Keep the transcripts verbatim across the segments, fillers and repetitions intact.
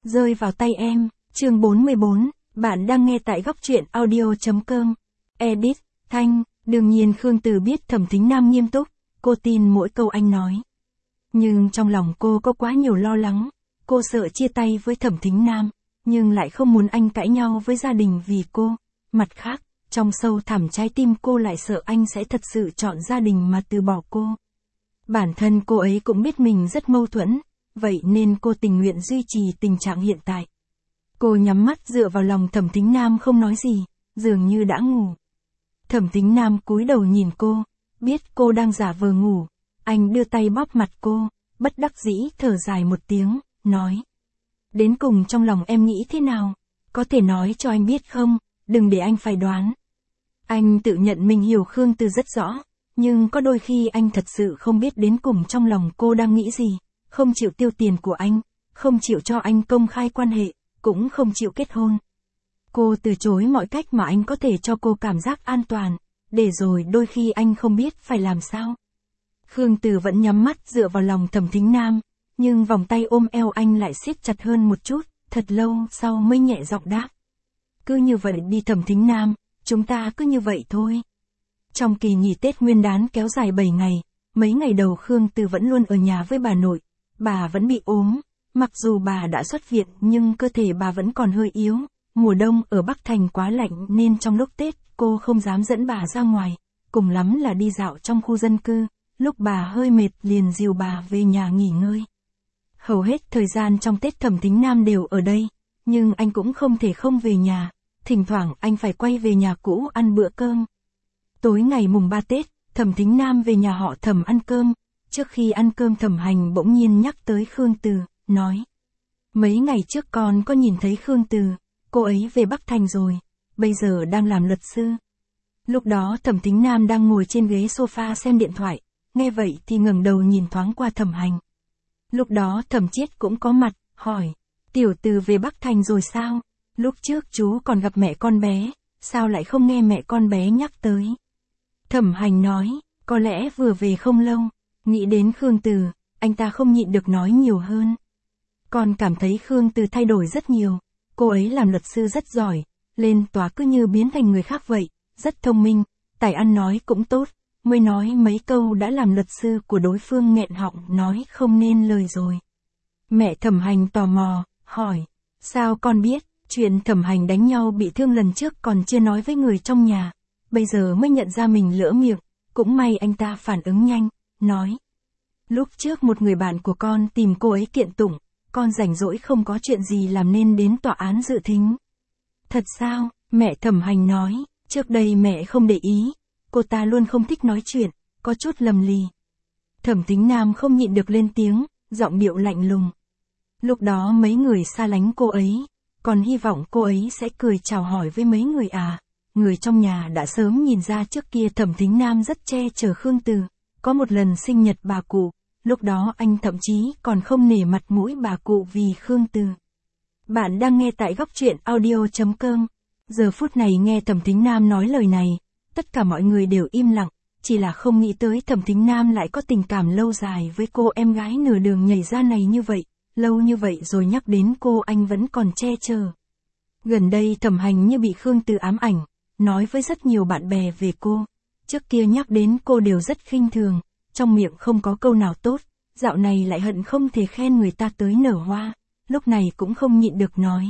Rơi vào tay em, chương bốn mươi bốn, bạn đang nghe tại góc truyện audio.com. Edit, Thanh, đương nhiên Khương Từ biết Thẩm Thính Nam nghiêm túc, cô tin mỗi câu anh nói. Nhưng trong lòng cô có quá nhiều lo lắng, cô sợ chia tay với Thẩm Thính Nam, nhưng lại không muốn anh cãi nhau với gia đình vì cô. Mặt khác, trong sâu thẳm trái tim cô lại sợ anh sẽ thật sự chọn gia đình mà từ bỏ cô. Bản thân cô ấy cũng biết mình rất mâu thuẫn, vậy nên cô tình nguyện duy trì tình trạng hiện tại. Cô nhắm mắt dựa vào lòng Thẩm Thính Nam không nói gì, dường như đã ngủ. Thẩm Thính Nam cúi đầu nhìn cô, biết cô đang giả vờ ngủ, anh đưa tay bóp mặt cô, bất đắc dĩ thở dài một tiếng, nói. Đến cùng trong lòng em nghĩ thế nào? Có thể nói cho anh biết không, đừng để anh phải đoán. Anh tự nhận mình hiểu Khương Từ rất rõ, nhưng có đôi khi anh thật sự không biết đến cùng trong lòng cô đang nghĩ gì, không chịu tiêu tiền của anh, không chịu cho anh công khai quan hệ, cũng không chịu kết hôn. Cô từ chối mọi cách mà anh có thể cho cô cảm giác an toàn, để rồi đôi khi anh không biết phải làm sao. Khương Từ vẫn nhắm mắt dựa vào lòng Thẩm Thính Nam, nhưng vòng tay ôm eo anh lại siết chặt hơn một chút, thật lâu sau mới nhẹ giọng đáp. Cứ như vậy đi Thẩm Thính Nam, chúng ta cứ như vậy thôi. Trong kỳ nghỉ Tết Nguyên Đán kéo dài bảy ngày, mấy ngày đầu Khương Từ vẫn luôn ở nhà với bà nội, bà vẫn bị ốm, mặc dù bà đã xuất viện nhưng cơ thể bà vẫn còn hơi yếu, mùa đông ở Bắc Thành quá lạnh nên trong lúc Tết cô không dám dẫn bà ra ngoài, cùng lắm là đi dạo trong khu dân cư, lúc bà hơi mệt liền dìu bà về nhà nghỉ ngơi. Hầu hết thời gian trong Tết Thẩm Thính Nam đều ở đây, nhưng anh cũng không thể không về nhà, thỉnh thoảng anh phải quay về nhà cũ ăn bữa cơm. Tối ngày mùng ba Tết, Thẩm Thính Nam về nhà họ Thẩm ăn cơm, trước khi ăn cơm Thẩm Hành bỗng nhiên nhắc tới Khương Từ, nói. Mấy ngày trước con có nhìn thấy Khương Từ, cô ấy về Bắc Thành rồi, bây giờ đang làm luật sư. Lúc đó Thẩm Thính Nam đang ngồi trên ghế sofa xem điện thoại, nghe vậy thì ngẩng đầu nhìn thoáng qua Thẩm Hành. Lúc đó Thẩm Chiết cũng có mặt, hỏi, tiểu Từ về Bắc Thành rồi sao? Lúc trước chú còn gặp mẹ con bé, sao lại không nghe mẹ con bé nhắc tới? Thẩm Hành nói, có lẽ vừa về không lâu, nghĩ đến Khương Từ, anh ta không nhịn được nói nhiều hơn. Con cảm thấy Khương Từ thay đổi rất nhiều, cô ấy làm luật sư rất giỏi, lên tòa cứ như biến thành người khác vậy, rất thông minh, tài ăn nói cũng tốt, mới nói mấy câu đã làm luật sư của đối phương nghẹn họng nói không nên lời rồi. Mẹ Thẩm Hành tò mò, hỏi, sao con biết, chuyện Thẩm Hành đánh nhau bị thương lần trước còn chưa nói với người trong nhà, bây giờ mới nhận ra mình lỡ miệng, cũng may anh ta phản ứng nhanh, nói. Lúc trước một người bạn của con tìm cô ấy kiện tụng, con rảnh rỗi không có chuyện gì làm nên đến tòa án dự thính. Thật sao? Mẹ Thẩm Hành nói, trước đây mẹ không để ý, cô ta luôn không thích nói chuyện, có chút lầm lì. Thẩm Thính Nam không nhịn được lên tiếng, giọng điệu lạnh lùng. Lúc đó mấy người xa lánh cô ấy, còn hy vọng cô ấy sẽ cười chào hỏi với mấy người à. Người trong nhà đã sớm nhìn ra trước kia Thẩm Thính Nam rất che chở Khương Từ, có một lần sinh nhật bà cụ, lúc đó anh thậm chí còn không nể mặt mũi bà cụ vì Khương Từ. Bạn đang nghe tại góc truyện audio.com. Giờ phút này nghe Thẩm Thính Nam nói lời này, tất cả mọi người đều im lặng, chỉ là không nghĩ tới Thẩm Thính Nam lại có tình cảm lâu dài với cô em gái nửa đường nhảy ra này như vậy, lâu như vậy rồi nhắc đến cô anh vẫn còn che chở. Gần đây Thẩm Hành như bị Khương Từ ám ảnh, nói với rất nhiều bạn bè về cô, trước kia nhắc đến cô đều rất khinh thường, trong miệng không có câu nào tốt, dạo này lại hận không thể khen người ta tới nở hoa, lúc này cũng không nhịn được nói.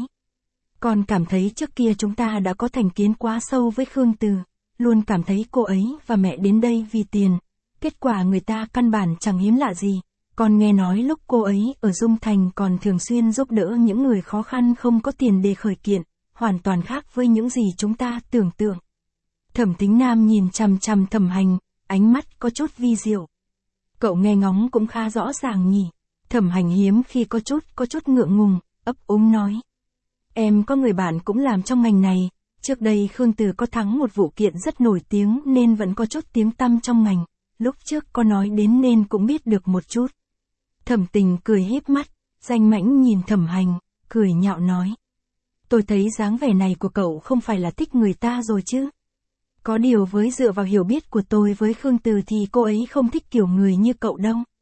Còn cảm thấy trước kia chúng ta đã có thành kiến quá sâu với Khương Từ, luôn cảm thấy cô ấy và mẹ đến đây vì tiền, kết quả người ta căn bản chẳng hiếm lạ gì, còn nghe nói lúc cô ấy ở Dung Thành còn thường xuyên giúp đỡ những người khó khăn không có tiền để khởi kiện, hoàn toàn khác với những gì chúng ta tưởng tượng. Thẩm Thính Nam nhìn chằm chằm Thẩm Hành, ánh mắt có chút vi diệu. Cậu nghe ngóng cũng khá rõ ràng nhỉ. Thẩm Hành hiếm khi có chút, có chút ngượng ngùng, ấp úng nói. Em có người bạn cũng làm trong ngành này, trước đây Khương Từ có thắng một vụ kiện rất nổi tiếng nên vẫn có chút tiếng tăm trong ngành, lúc trước có nói đến nên cũng biết được một chút. Thẩm Tình cười híp mắt, danh mãnh nhìn Thẩm Hành, cười nhạo nói. Tôi thấy dáng vẻ này của cậu không phải là thích người ta rồi chứ. Có điều với dựa vào hiểu biết của tôi với Khương Từ thì cô ấy không thích kiểu người như cậu đâu.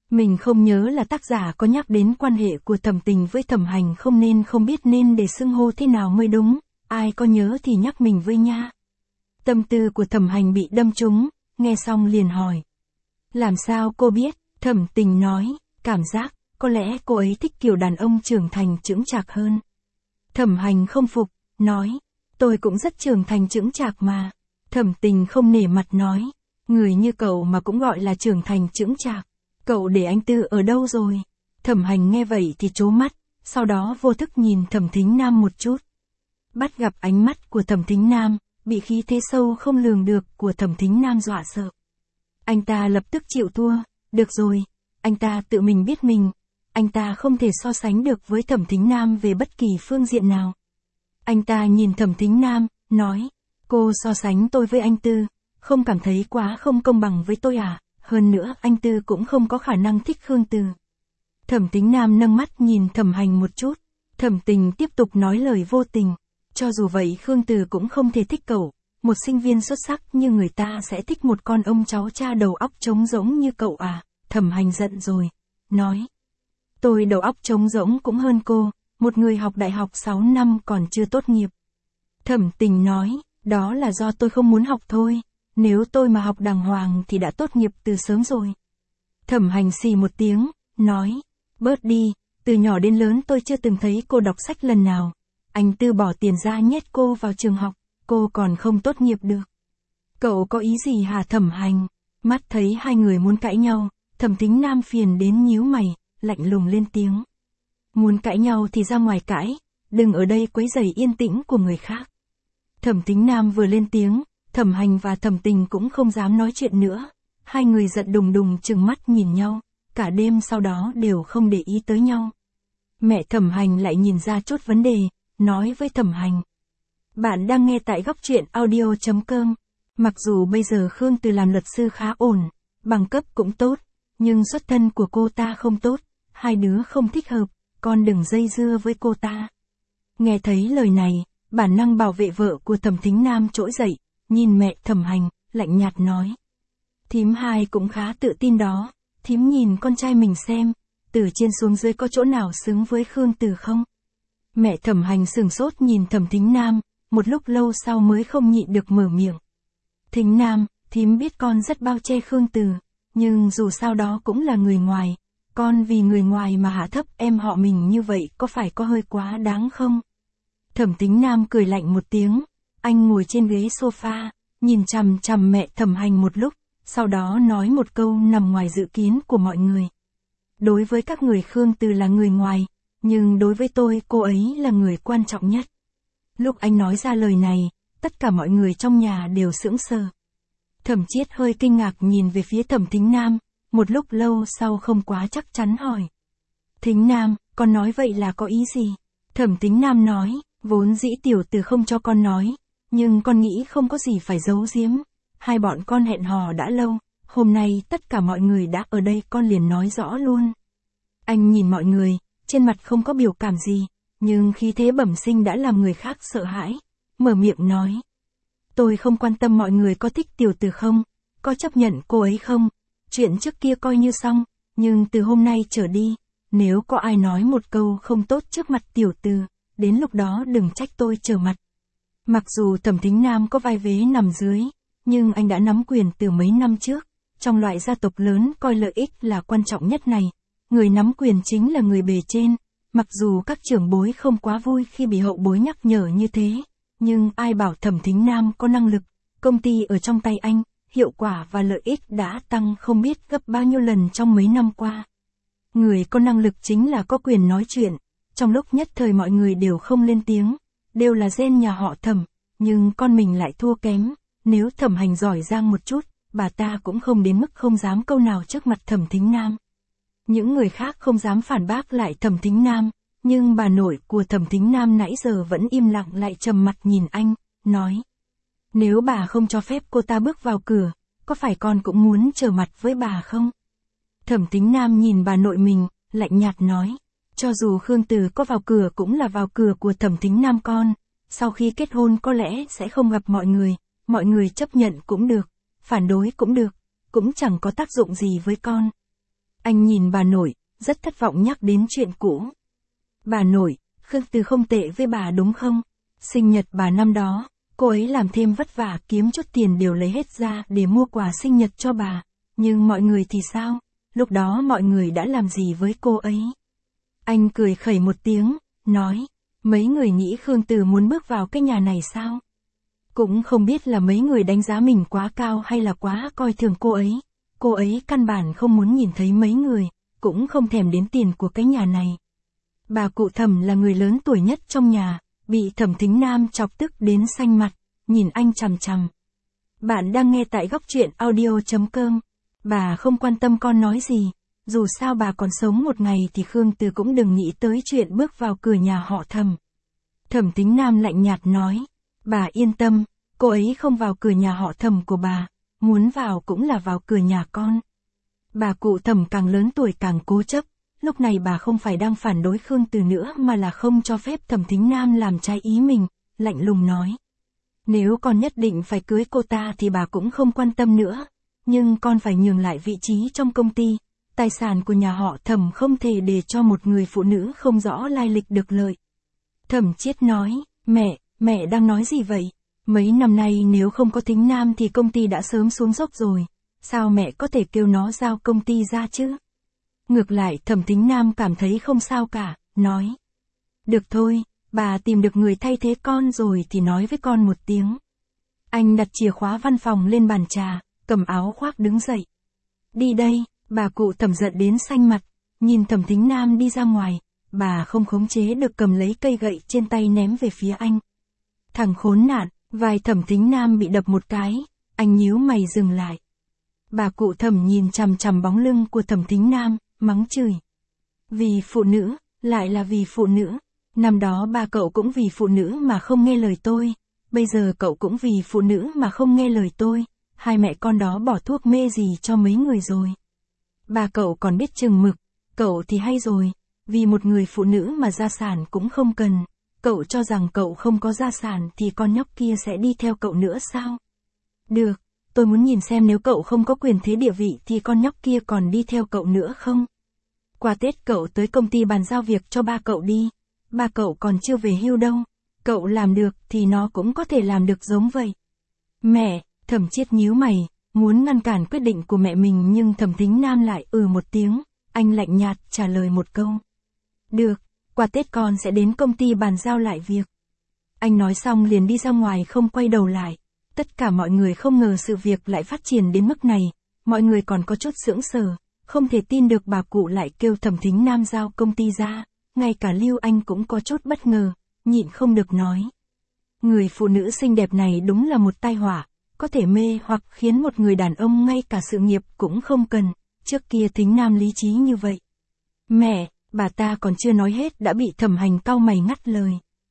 Mình không nhớ là tác giả có nhắc đến quan hệ của Thẩm Tình với Thẩm Hành không nên không biết nên để xưng hô thế nào mới đúng, ai có nhớ thì nhắc mình với nha. Tâm tư của Thẩm Hành bị đâm trúng, nghe xong liền hỏi. Làm sao cô biết? Thẩm Tình nói, cảm giác, có lẽ cô ấy thích kiểu đàn ông trưởng thành chững chạc hơn. Thẩm Hành không phục, nói, tôi cũng rất trưởng thành chững chạc mà. Thẩm Tình không nể mặt nói, người như cậu mà cũng gọi là trưởng thành chững chạc. Cậu để anh Tư ở đâu rồi? Thẩm Hành nghe vậy thì trố mắt, sau đó vô thức nhìn Thẩm Thính Nam một chút. Bắt gặp ánh mắt của Thẩm Thính Nam, bị khí thế sâu không lường được của Thẩm Thính Nam dọa sợ. Anh ta lập tức chịu thua, được rồi, anh ta tự mình biết mình, anh ta không thể so sánh được với Thẩm Thính Nam về bất kỳ phương diện nào. Anh ta nhìn Thẩm Thính Nam, nói, cô so sánh tôi với anh Tư, không cảm thấy quá không công bằng với tôi à? Hơn nữa anh Tư cũng không có khả năng thích Khương Từ. Thẩm Thính Nam nâng mắt nhìn Thẩm Hành một chút, Thẩm Tình tiếp tục nói lời vô tình. Cho dù vậy Khương Từ cũng không thể thích cậu, một sinh viên xuất sắc như người ta sẽ thích một con ông cháu cha đầu óc trống rỗng như cậu à? Thẩm Hành giận rồi, nói. Tôi đầu óc trống rỗng cũng hơn cô, một người học đại học sáu năm còn chưa tốt nghiệp. Thẩm Tình nói, đó là do tôi không muốn học thôi. Nếu tôi mà học đàng hoàng thì đã tốt nghiệp từ sớm rồi. Thẩm Hành xì một tiếng, nói, bớt đi, từ nhỏ đến lớn tôi chưa từng thấy cô đọc sách lần nào. Anh Tư bỏ tiền ra nhét cô vào trường học, cô còn không tốt nghiệp được. Cậu có ý gì hả Thẩm Hành? Mắt thấy hai người muốn cãi nhau, Thẩm Thính Nam phiền đến nhíu mày, lạnh lùng lên tiếng. Muốn cãi nhau thì ra ngoài cãi, đừng ở đây quấy rầy yên tĩnh của người khác. Thẩm Thính Nam vừa lên tiếng, Thẩm Hành và Thẩm Tình cũng không dám nói chuyện nữa. Hai người giận đùng đùng trừng mắt nhìn nhau, cả đêm sau đó đều không để ý tới nhau. Mẹ Thẩm Hành lại nhìn ra chút vấn đề, nói với Thẩm Hành. Bạn đang nghe tại góc truyện audio chấm com. Mặc dù bây giờ Khương Từ làm luật sư khá ổn, bằng cấp cũng tốt, nhưng xuất thân của cô ta không tốt, hai đứa không thích hợp, con đừng dây dưa với cô ta. Nghe thấy lời này, bản năng bảo vệ vợ của Thẩm Thính Nam trỗi dậy, nhìn mẹ Thẩm Hành, lạnh nhạt nói. Thím hai cũng khá tự tin đó, thím nhìn con trai mình xem, từ trên xuống dưới có chỗ nào xứng với Khương Từ không? Mẹ Thẩm Hành sừng sốt nhìn Thẩm Thính Nam, một lúc lâu sau mới không nhịn được mở miệng. Thính Nam, thím biết con rất bao che Khương Từ, nhưng dù sao đó cũng là người ngoài, con vì người ngoài mà hạ thấp em họ mình như vậy có phải có hơi quá đáng không? Thẩm Thính Nam cười lạnh một tiếng, anh ngồi trên ghế sofa, nhìn chằm chằm mẹ Thẩm Hành một lúc, sau đó nói một câu nằm ngoài dự kiến của mọi người. Đối với các người Khương Từ là người ngoài, nhưng đối với tôi cô ấy là người quan trọng nhất. Lúc anh nói ra lời này, tất cả mọi người trong nhà đều sững sờ. Thẩm Chiết hơi kinh ngạc nhìn về phía Thẩm Thính Nam, một lúc lâu sau không quá chắc chắn hỏi. Thính Nam, con nói vậy là có ý gì? Thẩm Thính Nam nói, vốn dĩ tiểu từ không cho con nói, nhưng con nghĩ không có gì phải giấu giếm. Hai bọn con hẹn hò đã lâu, hôm nay tất cả mọi người đã ở đây con liền nói rõ luôn. Anh nhìn mọi người, trên mặt không có biểu cảm gì, nhưng khí thế bẩm sinh đã làm người khác sợ hãi, mở miệng nói. Tôi không quan tâm mọi người có thích tiểu từ không, có chấp nhận cô ấy không, chuyện trước kia coi như xong, nhưng từ hôm nay trở đi, nếu có ai nói một câu không tốt trước mặt tiểu từ, đến lúc đó đừng trách tôi trở mặt. Mặc dù Thẩm Thính Nam có vai vế nằm dưới, nhưng anh đã nắm quyền từ mấy năm trước, trong loại gia tộc lớn coi lợi ích là quan trọng nhất này, người nắm quyền chính là người bề trên, mặc dù các trưởng bối không quá vui khi bị hậu bối nhắc nhở như thế, nhưng ai bảo Thẩm Thính Nam có năng lực, công ty ở trong tay anh, hiệu quả và lợi ích đã tăng không biết gấp bao nhiêu lần trong mấy năm qua. Người có năng lực chính là có quyền nói chuyện, trong lúc nhất thời mọi người đều không lên tiếng, đều là gen nhà họ Thẩm, nhưng con mình lại thua kém, nếu Thẩm Hành giỏi giang một chút, bà ta cũng không đến mức không dám câu nào trước mặt Thẩm Thính Nam. Những người khác không dám phản bác lại Thẩm Thính Nam, nhưng bà nội của Thẩm Thính Nam nãy giờ vẫn im lặng lại trầm mặt nhìn anh, nói. Nếu bà không cho phép cô ta bước vào cửa, có phải con cũng muốn trở mặt với bà không? Thẩm Thính Nam nhìn bà nội mình, lạnh nhạt nói. Cho dù Khương Từ có vào cửa cũng là vào cửa của Thẩm Thính Nam con, sau khi kết hôn có lẽ sẽ không gặp mọi người, mọi người chấp nhận cũng được, phản đối cũng được, cũng chẳng có tác dụng gì với con. Anh nhìn bà nội, rất thất vọng nhắc đến chuyện cũ. Bà nội, Khương Từ không tệ với bà đúng không? Sinh nhật bà năm đó, cô ấy làm thêm vất vả kiếm chút tiền đều lấy hết ra để mua quà sinh nhật cho bà. Nhưng mọi người thì sao? Lúc đó mọi người đã làm gì với cô ấy? Anh cười khẩy một tiếng, nói, mấy người nghĩ Khương Từ muốn bước vào cái nhà này sao? Cũng không biết là mấy người đánh giá mình quá cao hay là quá coi thường cô ấy. Cô ấy căn bản không muốn nhìn thấy mấy người, cũng không thèm đến tiền của cái nhà này. Bà cụ Thẩm là người lớn tuổi nhất trong nhà, bị Thẩm Thính Nam chọc tức đến xanh mặt, nhìn anh chằm chằm. Bạn đang nghe tại góc truyện audio chấm com. Bà không quan tâm con nói gì, dù sao bà còn sống một ngày thì Khương Từ cũng đừng nghĩ tới chuyện bước vào cửa nhà họ Thẩm. Thẩm Thính Nam lạnh nhạt nói, bà yên tâm, cô ấy không vào cửa nhà họ Thẩm của bà, muốn vào cũng là vào cửa nhà con. Bà cụ Thẩm càng lớn tuổi càng cố chấp, lúc này bà không phải đang phản đối Khương Từ nữa mà là không cho phép Thẩm Thính Nam làm trái ý mình, lạnh lùng nói. Nếu con nhất định phải cưới cô ta thì bà cũng không quan tâm nữa, nhưng con phải nhường lại vị trí trong công ty, tài sản của nhà họ Thẩm không thể để cho một người phụ nữ không rõ lai lịch được lợi. Thẩm Chiết nói, mẹ, mẹ đang nói gì vậy? Mấy năm nay nếu không có Thính Nam thì công ty đã sớm xuống dốc rồi, sao mẹ có thể kêu nó giao công ty ra chứ? Ngược lại Thẩm Thính Nam cảm thấy không sao cả, nói. Được thôi, bà tìm được người thay thế con rồi thì nói với con một tiếng. Anh đặt chìa khóa văn phòng lên bàn trà, cầm áo khoác đứng dậy. Đi đây, bà cụ Thẩm giận đến xanh mặt, nhìn Thẩm Thính Nam đi ra ngoài, bà không khống chế được cầm lấy cây gậy trên tay ném về phía anh. Thằng khốn nạn, vai Thẩm Thính Nam bị đập một cái, anh nhíu mày dừng lại. Bà cụ Thẩm nhìn chằm chằm bóng lưng của Thẩm Thính Nam, mắng chửi. Vì phụ nữ, lại là vì phụ nữ. Năm đó ba cậu cũng vì phụ nữ mà không nghe lời tôi, bây giờ cậu cũng vì phụ nữ mà không nghe lời tôi, hai mẹ con đó bỏ thuốc mê gì cho mấy người rồi. Ba cậu còn biết chừng mực, cậu thì hay rồi, vì một người phụ nữ mà gia sản cũng không cần, cậu cho rằng cậu không có gia sản thì con nhóc kia sẽ đi theo cậu nữa sao? Được, tôi muốn nhìn xem nếu cậu không có quyền thế địa vị thì con nhóc kia còn đi theo cậu nữa không? Qua Tết cậu tới công ty bàn giao việc cho ba cậu đi. Ba cậu còn chưa về hưu đâu, cậu làm được thì nó cũng có thể làm được giống vậy. Mẹ, Thẩm Chiết nhíu mày, muốn ngăn cản quyết định của mẹ mình nhưng Thẩm Thính Nam lại ừ một tiếng, anh lạnh nhạt trả lời một câu. Được, qua Tết con sẽ đến công ty bàn giao lại việc. Anh nói xong liền đi ra ngoài không quay đầu lại. Tất cả mọi người không ngờ sự việc lại phát triển đến mức này, mọi người còn có chút sững sờ, không thể tin được bà cụ lại kêu Thẩm Thính Nam giao công ty ra. Ngay cả Lưu Anh cũng có chút bất ngờ, nhịn không được nói. Người phụ nữ xinh đẹp này đúng là một tai họa, có thể mê hoặc khiến một người đàn ông ngay cả sự nghiệp cũng không cần, trước kia Thính Nam lý trí như vậy. Mẹ, bà ta còn chưa nói hết đã bị Thẩm Hành cau mày ngắt lời.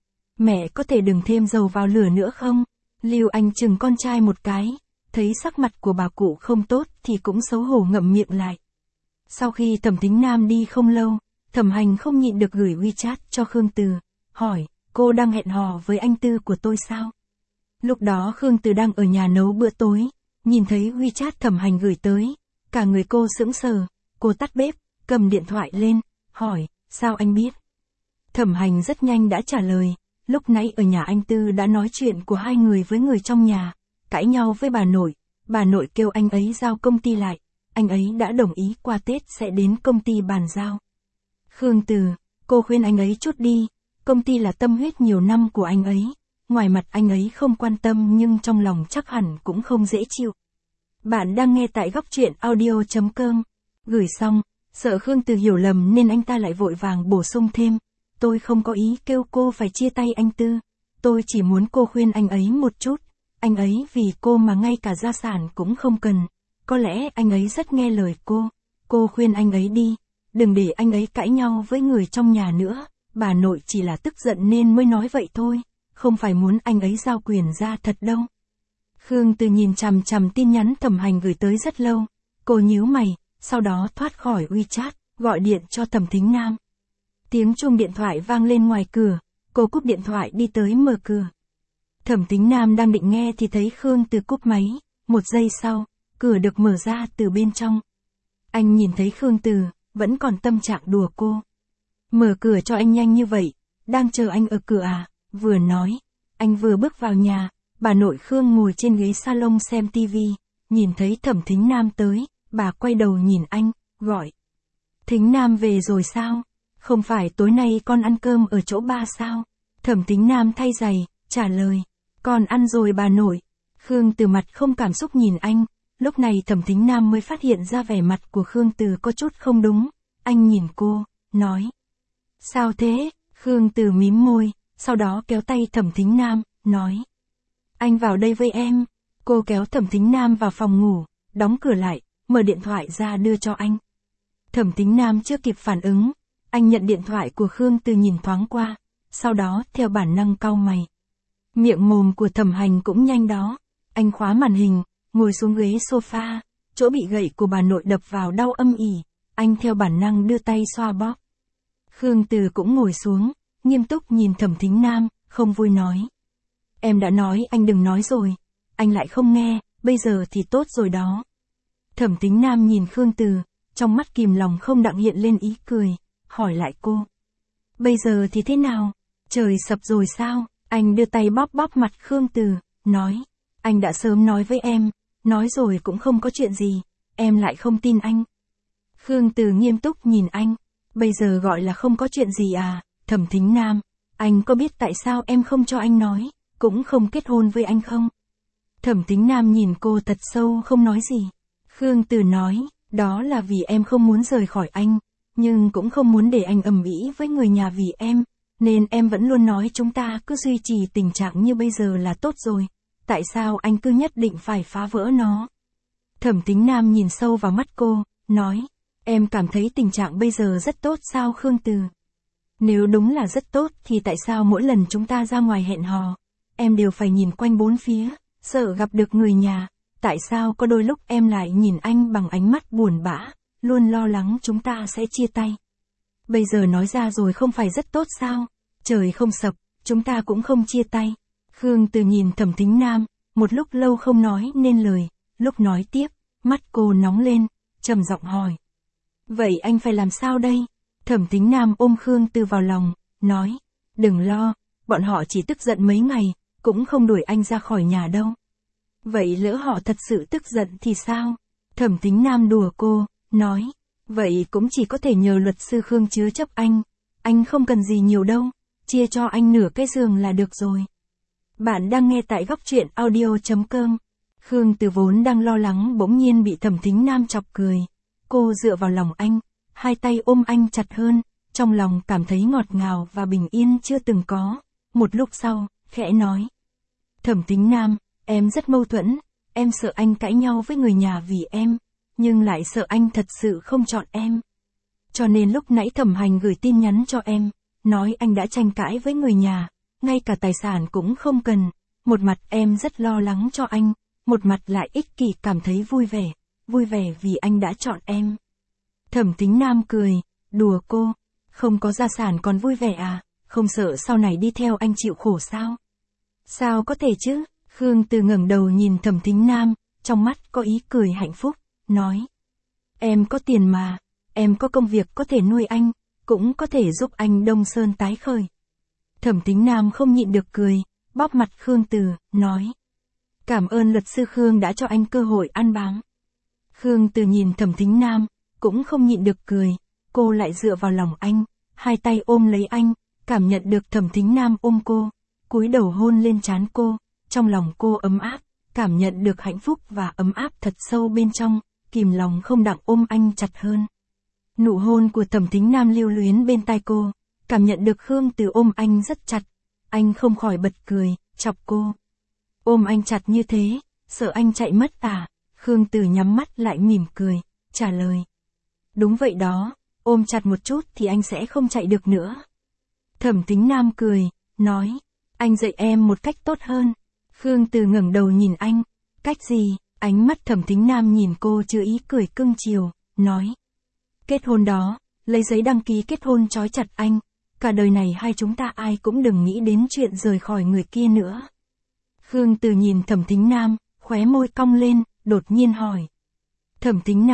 Mẹ có thể đừng thêm dầu vào lửa nữa không? Lưu Anh chừng con trai một cái, thấy sắc mặt của bà cụ không tốt thì cũng xấu hổ ngậm miệng lại. Sau khi Thẩm Thính Nam đi không lâu, Thẩm Hành không nhịn được gửi WeChat cho Khương Từ, hỏi, cô đang hẹn hò với anh Tư của tôi sao? Lúc đó Khương Từ đang ở nhà nấu bữa tối, nhìn thấy WeChat Thẩm Hành gửi tới, cả người cô sững sờ, cô tắt bếp, cầm điện thoại lên, hỏi, sao anh biết? Thẩm Hành rất nhanh đã trả lời, lúc nãy ở nhà anh Tư đã nói chuyện của hai người với người trong nhà, cãi nhau với bà nội, bà nội kêu anh ấy giao công ty lại, anh ấy đã đồng ý qua Tết sẽ đến công ty bàn giao. Khương Từ, cô khuyên anh ấy chút đi, công ty là tâm huyết nhiều năm của anh ấy, ngoài mặt anh ấy không quan tâm nhưng trong lòng chắc hẳn cũng không dễ chịu. Bạn đang nghe tại góc truyện audio chấm com, gửi xong, sợ Khương Từ hiểu lầm nên anh ta lại vội vàng bổ sung thêm, tôi không có ý kêu cô phải chia tay anh Tư, tôi chỉ muốn cô khuyên anh ấy một chút, anh ấy vì cô mà ngay cả gia sản cũng không cần, có lẽ anh ấy rất nghe lời cô, cô khuyên anh ấy đi. Đừng để anh ấy cãi nhau với người trong nhà nữa, bà nội chỉ là tức giận nên mới nói vậy thôi, không phải muốn anh ấy giao quyền ra thật đâu. Khương Từ nhìn chằm chằm tin nhắn Thẩm Hành gửi tới rất lâu, cô nhíu mày, sau đó thoát khỏi WeChat, gọi điện cho Thẩm Thính Nam. Tiếng chuông điện thoại vang lên ngoài cửa, cô cúp điện thoại đi tới mở cửa. Thẩm Thính Nam đang định nghe thì thấy Khương Từ cúp máy, một giây sau, cửa được mở ra từ bên trong. Anh nhìn thấy Khương Từ, vẫn còn tâm trạng đùa cô. Mở cửa cho anh nhanh như vậy, đang chờ anh ở cửa à, vừa nói. Anh vừa bước vào nhà, bà nội Khương ngồi trên ghế salon xem tivi, nhìn thấy Thẩm Thính Nam tới, bà quay đầu nhìn anh, gọi. Thính Nam về rồi sao? Không phải tối nay con ăn cơm ở chỗ ba sao? Thẩm Thính Nam thay giày, trả lời. Con ăn rồi bà nội. Khương Từ mặt không cảm xúc nhìn anh, lúc này Thẩm Thính Nam mới phát hiện ra vẻ mặt của Khương Từ có chút không đúng. Anh nhìn cô, nói. Sao thế? Khương Từ mím môi, sau đó kéo tay Thẩm Thính Nam, nói. Anh vào đây với em. Cô kéo Thẩm Thính Nam vào phòng ngủ, đóng cửa lại, mở điện thoại ra đưa cho anh. Thẩm Thính Nam chưa kịp phản ứng, anh nhận điện thoại của Khương Từ nhìn thoáng qua, sau đó theo bản năng cau mày. Miệng mồm của Thẩm Hành cũng nhanh đó, anh khóa màn hình, ngồi xuống ghế sofa, chỗ bị gậy của bà nội đập vào đau âm ỉ, anh theo bản năng đưa tay xoa bóp. Khương Từ cũng ngồi xuống, nghiêm túc nhìn Thẩm Thính Nam, không vui nói. Em đã nói anh đừng nói rồi, anh lại không nghe, bây giờ thì tốt rồi đó. Thẩm Thính Nam nhìn Khương Từ, trong mắt kìm lòng không đặng hiện lên ý cười, hỏi lại cô. Bây giờ thì thế nào? Trời sập rồi sao? Anh đưa tay bóp bóp mặt Khương Từ, nói. Anh đã sớm nói với em, nói rồi cũng không có chuyện gì, em lại không tin anh. Khương Từ nghiêm túc nhìn anh, bây giờ gọi là không có chuyện gì à? Thẩm Thính Nam, anh có biết tại sao em không cho anh nói, cũng không kết hôn với anh không? Thẩm Thính Nam nhìn cô thật sâu không nói gì. Khương Từ nói, đó là vì em không muốn rời khỏi anh, nhưng cũng không muốn để anh ầm ĩ với người nhà vì em, nên em vẫn luôn nói chúng ta cứ duy trì tình trạng như bây giờ là tốt rồi. Tại sao anh cứ nhất định phải phá vỡ nó? Thẩm Thính Nam nhìn sâu vào mắt cô, nói, em cảm thấy tình trạng bây giờ rất tốt sao Khương Từ? Nếu đúng là rất tốt thì tại sao mỗi lần chúng ta ra ngoài hẹn hò, em đều phải nhìn quanh bốn phía, sợ gặp được người nhà, tại sao có đôi lúc em lại nhìn anh bằng ánh mắt buồn bã, luôn lo lắng chúng ta sẽ chia tay. Bây giờ nói ra rồi không phải rất tốt sao? Trời không sập, chúng ta cũng không chia tay. Khương Từ nhìn Thẩm Thính Nam, một lúc lâu không nói nên lời, lúc nói tiếp, mắt cô nóng lên, trầm giọng hỏi. Vậy anh phải làm sao đây? Thẩm Thính Nam ôm Khương Từ vào lòng, nói, đừng lo, bọn họ chỉ tức giận mấy ngày, cũng không đuổi anh ra khỏi nhà đâu. Vậy lỡ họ thật sự tức giận thì sao? Thẩm Thính Nam đùa cô, nói, vậy cũng chỉ có thể nhờ luật sư Khương chứa chấp anh, anh không cần gì nhiều đâu, chia cho anh nửa cái giường là được rồi. Bạn đang nghe tại góc truyện audio chấm com. Khương Từ vốn đang lo lắng bỗng nhiên bị Thẩm Thính Nam chọc cười. Cô dựa vào lòng anh, hai tay ôm anh chặt hơn, trong lòng cảm thấy ngọt ngào và bình yên chưa từng có. Một lúc sau, khẽ nói. Thẩm Thính Nam, em rất mâu thuẫn, em sợ anh cãi nhau với người nhà vì em, nhưng lại sợ anh thật sự không chọn em. Cho nên lúc nãy Thẩm Hành gửi tin nhắn cho em, nói anh đã tranh cãi với người nhà, ngay cả tài sản cũng không cần. Một mặt em rất lo lắng cho anh, một mặt lại ích kỷ cảm thấy vui vẻ, vui vẻ vì anh đã chọn em. Thẩm Thính Nam cười, đùa cô, không có gia sản còn vui vẻ à, không sợ sau này đi theo anh chịu khổ sao? Sao có thể chứ? Khương Từ ngẩng đầu nhìn Thẩm Thính Nam, trong mắt có ý cười hạnh phúc, nói. Em có tiền mà, em có công việc có thể nuôi anh, cũng có thể giúp anh Đông Sơn tái khởi. Thẩm Thính Nam không nhịn được cười, bóp mặt Khương Từ, nói. Cảm ơn luật sư Khương đã cho anh cơ hội ăn bám. Khương Từ nhìn Thẩm Thính Nam, cũng không nhịn được cười, cô lại dựa vào lòng anh, hai tay ôm lấy anh, cảm nhận được Thẩm Thính Nam ôm cô, cúi đầu hôn lên trán cô, trong lòng cô ấm áp, cảm nhận được hạnh phúc và ấm áp thật sâu bên trong, kìm lòng không đặng ôm anh chặt hơn. Nụ hôn của Thẩm Thính Nam lưu luyến bên tai cô, cảm nhận được Khương Từ ôm anh rất chặt, anh không khỏi bật cười, chọc cô. Ôm anh chặt như thế, sợ anh chạy mất à? Khương Từ nhắm mắt lại mỉm cười, trả lời. Đúng vậy đó, ôm chặt một chút thì anh sẽ không chạy được nữa. Thẩm Thính Nam cười, nói, anh dạy em một cách tốt hơn. Khương Từ ngẩng đầu nhìn anh, cách gì? Ánh mắt Thẩm Thính Nam nhìn cô chứa ý cười cưng chiều, nói. Kết hôn đó, lấy giấy đăng ký kết hôn trói chặt anh, cả đời này hai chúng ta ai cũng đừng nghĩ đến chuyện rời khỏi người kia nữa. Khương Từ nhìn Thẩm Thính Nam, khóe môi cong lên, đột nhiên hỏi. Thẩm Thính Nam,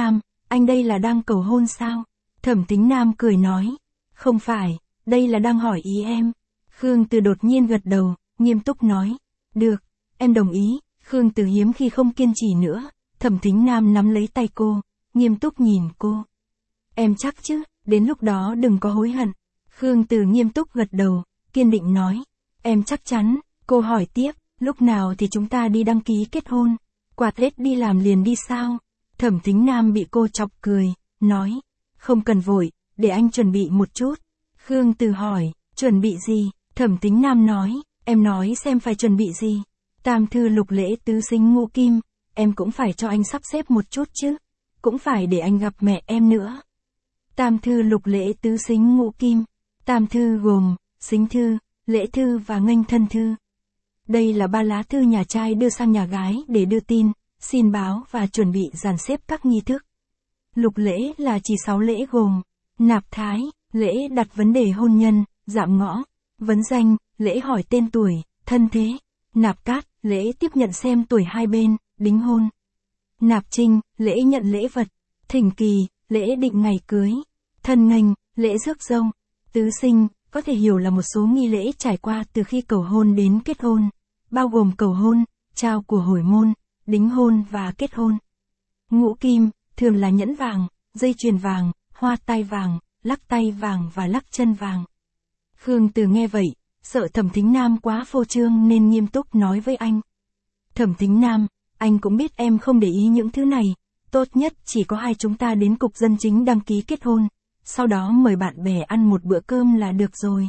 anh đây là đang cầu hôn sao? Thẩm Tính Nam cười nói, không phải, đây là đang hỏi ý em. Khương Từ đột nhiên gật đầu, nghiêm túc nói, được, em đồng ý. Khương Từ hiếm khi không kiên trì nữa, Thẩm Tính Nam nắm lấy tay cô, nghiêm túc nhìn cô. Em chắc chứ, đến lúc đó đừng có hối hận. Khương Từ nghiêm túc gật đầu, kiên định nói, em chắc chắn. Cô hỏi tiếp, lúc nào thì chúng ta đi đăng ký kết hôn? Qua Tết đi làm liền đi sao? Thẩm Tính Nam bị cô chọc cười, nói, không cần vội, để anh chuẩn bị một chút. Khương Từ hỏi, chuẩn bị gì? Thẩm Tính Nam nói, em nói xem phải chuẩn bị gì. Tam thư lục lễ tứ sinh ngũ kim, em cũng phải cho anh sắp xếp một chút chứ. Cũng phải để anh gặp mẹ em nữa. Tam thư lục lễ tứ sinh ngũ kim. Tam thư gồm, xính thư, lễ thư và nghênh thân thư. Đây là ba lá thư nhà trai đưa sang nhà gái để đưa tin, xin báo và chuẩn bị dàn xếp các nghi thức. Lục lễ là chỉ sáu lễ gồm, nạp thái, lễ đặt vấn đề hôn nhân, dạm ngõ, vấn danh, lễ hỏi tên tuổi, thân thế, nạp cát, lễ tiếp nhận xem tuổi hai bên, đính hôn. Nạp trinh, lễ nhận lễ vật, thỉnh kỳ, lễ định ngày cưới, thân nghênh, lễ rước dâu, tứ sinh, có thể hiểu là một số nghi lễ trải qua từ khi cầu hôn đến kết hôn, bao gồm cầu hôn, trao của hồi môn, đính hôn và kết hôn. Ngũ kim, thường là nhẫn vàng, dây chuyền vàng, hoa tai vàng, lắc tay vàng và lắc chân vàng. Khương Từ nghe vậy, sợ Thẩm Tính Nam quá phô trương nên nghiêm túc nói với anh. Thẩm Tính Nam, anh cũng biết em không để ý những thứ này, tốt nhất chỉ có hai chúng ta đến cục dân chính đăng ký kết hôn, sau đó mời bạn bè ăn một bữa cơm là được rồi.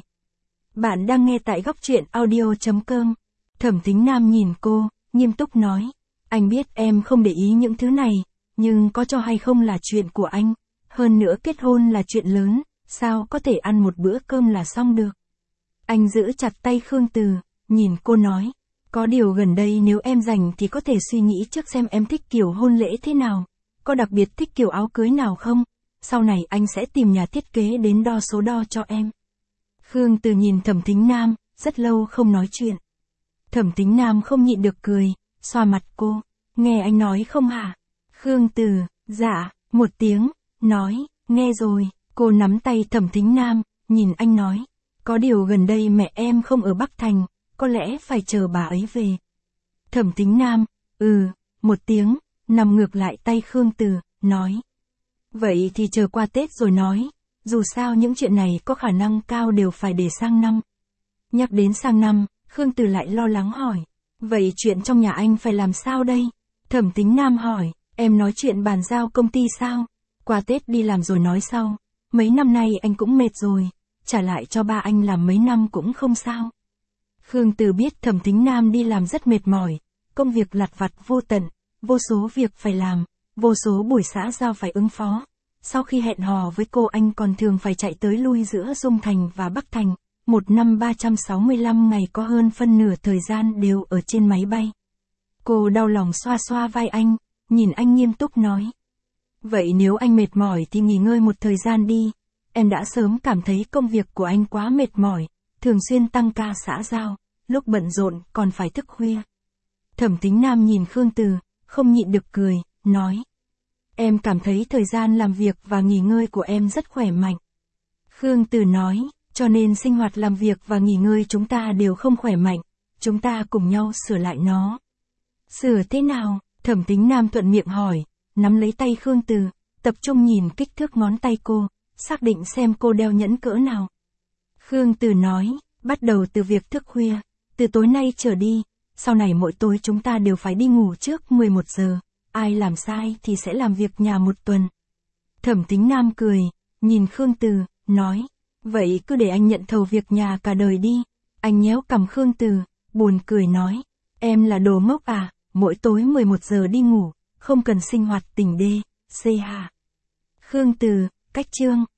Bạn đang nghe tại góc truyện audio chấm com. Thẩm Tính Nam nhìn cô, nghiêm túc nói, anh biết em không để ý những thứ này, nhưng có cho hay không là chuyện của anh, hơn nữa kết hôn là chuyện lớn, sao có thể ăn một bữa cơm là xong được. Anh giữ chặt tay Khương Từ, nhìn cô nói, có điều gần đây nếu em rảnh thì có thể suy nghĩ trước xem em thích kiểu hôn lễ thế nào, có đặc biệt thích kiểu áo cưới nào không, sau này anh sẽ tìm nhà thiết kế đến đo số đo cho em. Khương Từ nhìn Thẩm Tính Nam, rất lâu không nói chuyện. Thẩm Tính Nam không nhịn được cười, xoa mặt cô, nghe anh nói không hả? Khương Từ, dạ, một tiếng, nói, nghe rồi. Cô nắm tay Thẩm Tính Nam, nhìn anh nói, có điều gần đây mẹ em không ở Bắc Thành, có lẽ phải chờ bà ấy về. Thẩm Tính Nam, ừ, một tiếng, nằm ngược lại tay Khương Từ, nói. Vậy thì chờ qua Tết rồi nói, dù sao những chuyện này có khả năng cao đều phải để sang năm. Nhắc đến sang năm, Khương Từ lại lo lắng hỏi, vậy chuyện trong nhà anh phải làm sao đây? Thẩm Tính Nam hỏi, em nói chuyện bàn giao công ty sao? Qua Tết đi làm rồi nói sau, mấy năm nay anh cũng mệt rồi, trả lại cho ba anh làm mấy năm cũng không sao. Khương Từ biết Thẩm Tính Nam đi làm rất mệt mỏi, công việc lặt vặt vô tận, vô số việc phải làm, vô số buổi xã giao phải ứng phó. Sau khi hẹn hò với cô anh còn thường phải chạy tới lui giữa Dung Thành và Bắc Thành, một năm ba trăm sáu mươi lăm ngày có hơn phân nửa thời gian đều ở trên máy bay. Cô đau lòng xoa xoa vai anh, nhìn anh nghiêm túc nói. Vậy nếu anh mệt mỏi thì nghỉ ngơi một thời gian đi, em đã sớm cảm thấy công việc của anh quá mệt mỏi, thường xuyên tăng ca xã giao, lúc bận rộn còn phải thức khuya. Thẩm Tính Nam nhìn Khương Từ, không nhịn được cười, nói. Em cảm thấy thời gian làm việc và nghỉ ngơi của em rất khỏe mạnh. Khương Từ nói, cho nên sinh hoạt làm việc và nghỉ ngơi chúng ta đều không khỏe mạnh, chúng ta cùng nhau sửa lại nó. Sửa thế nào? Thẩm Tính Nam thuận miệng hỏi, nắm lấy tay Khương Từ, tập trung nhìn kích thước ngón tay cô, xác định xem cô đeo nhẫn cỡ nào. Khương Từ nói, bắt đầu từ việc thức khuya, từ tối nay trở đi, sau này mỗi tối chúng ta đều phải đi ngủ trước mười một giờ, ai làm sai thì sẽ làm việc nhà một tuần. Thẩm Tính Nam cười, nhìn Khương Từ, nói, vậy cứ để anh nhận thầu việc nhà cả đời đi. Anh nhéo cằm Khương Từ, buồn cười nói, em là đồ ngốc à, mỗi tối mười một giờ đi ngủ, không cần sinh hoạt tình đê, xê hà. Khương Từ, cách chương.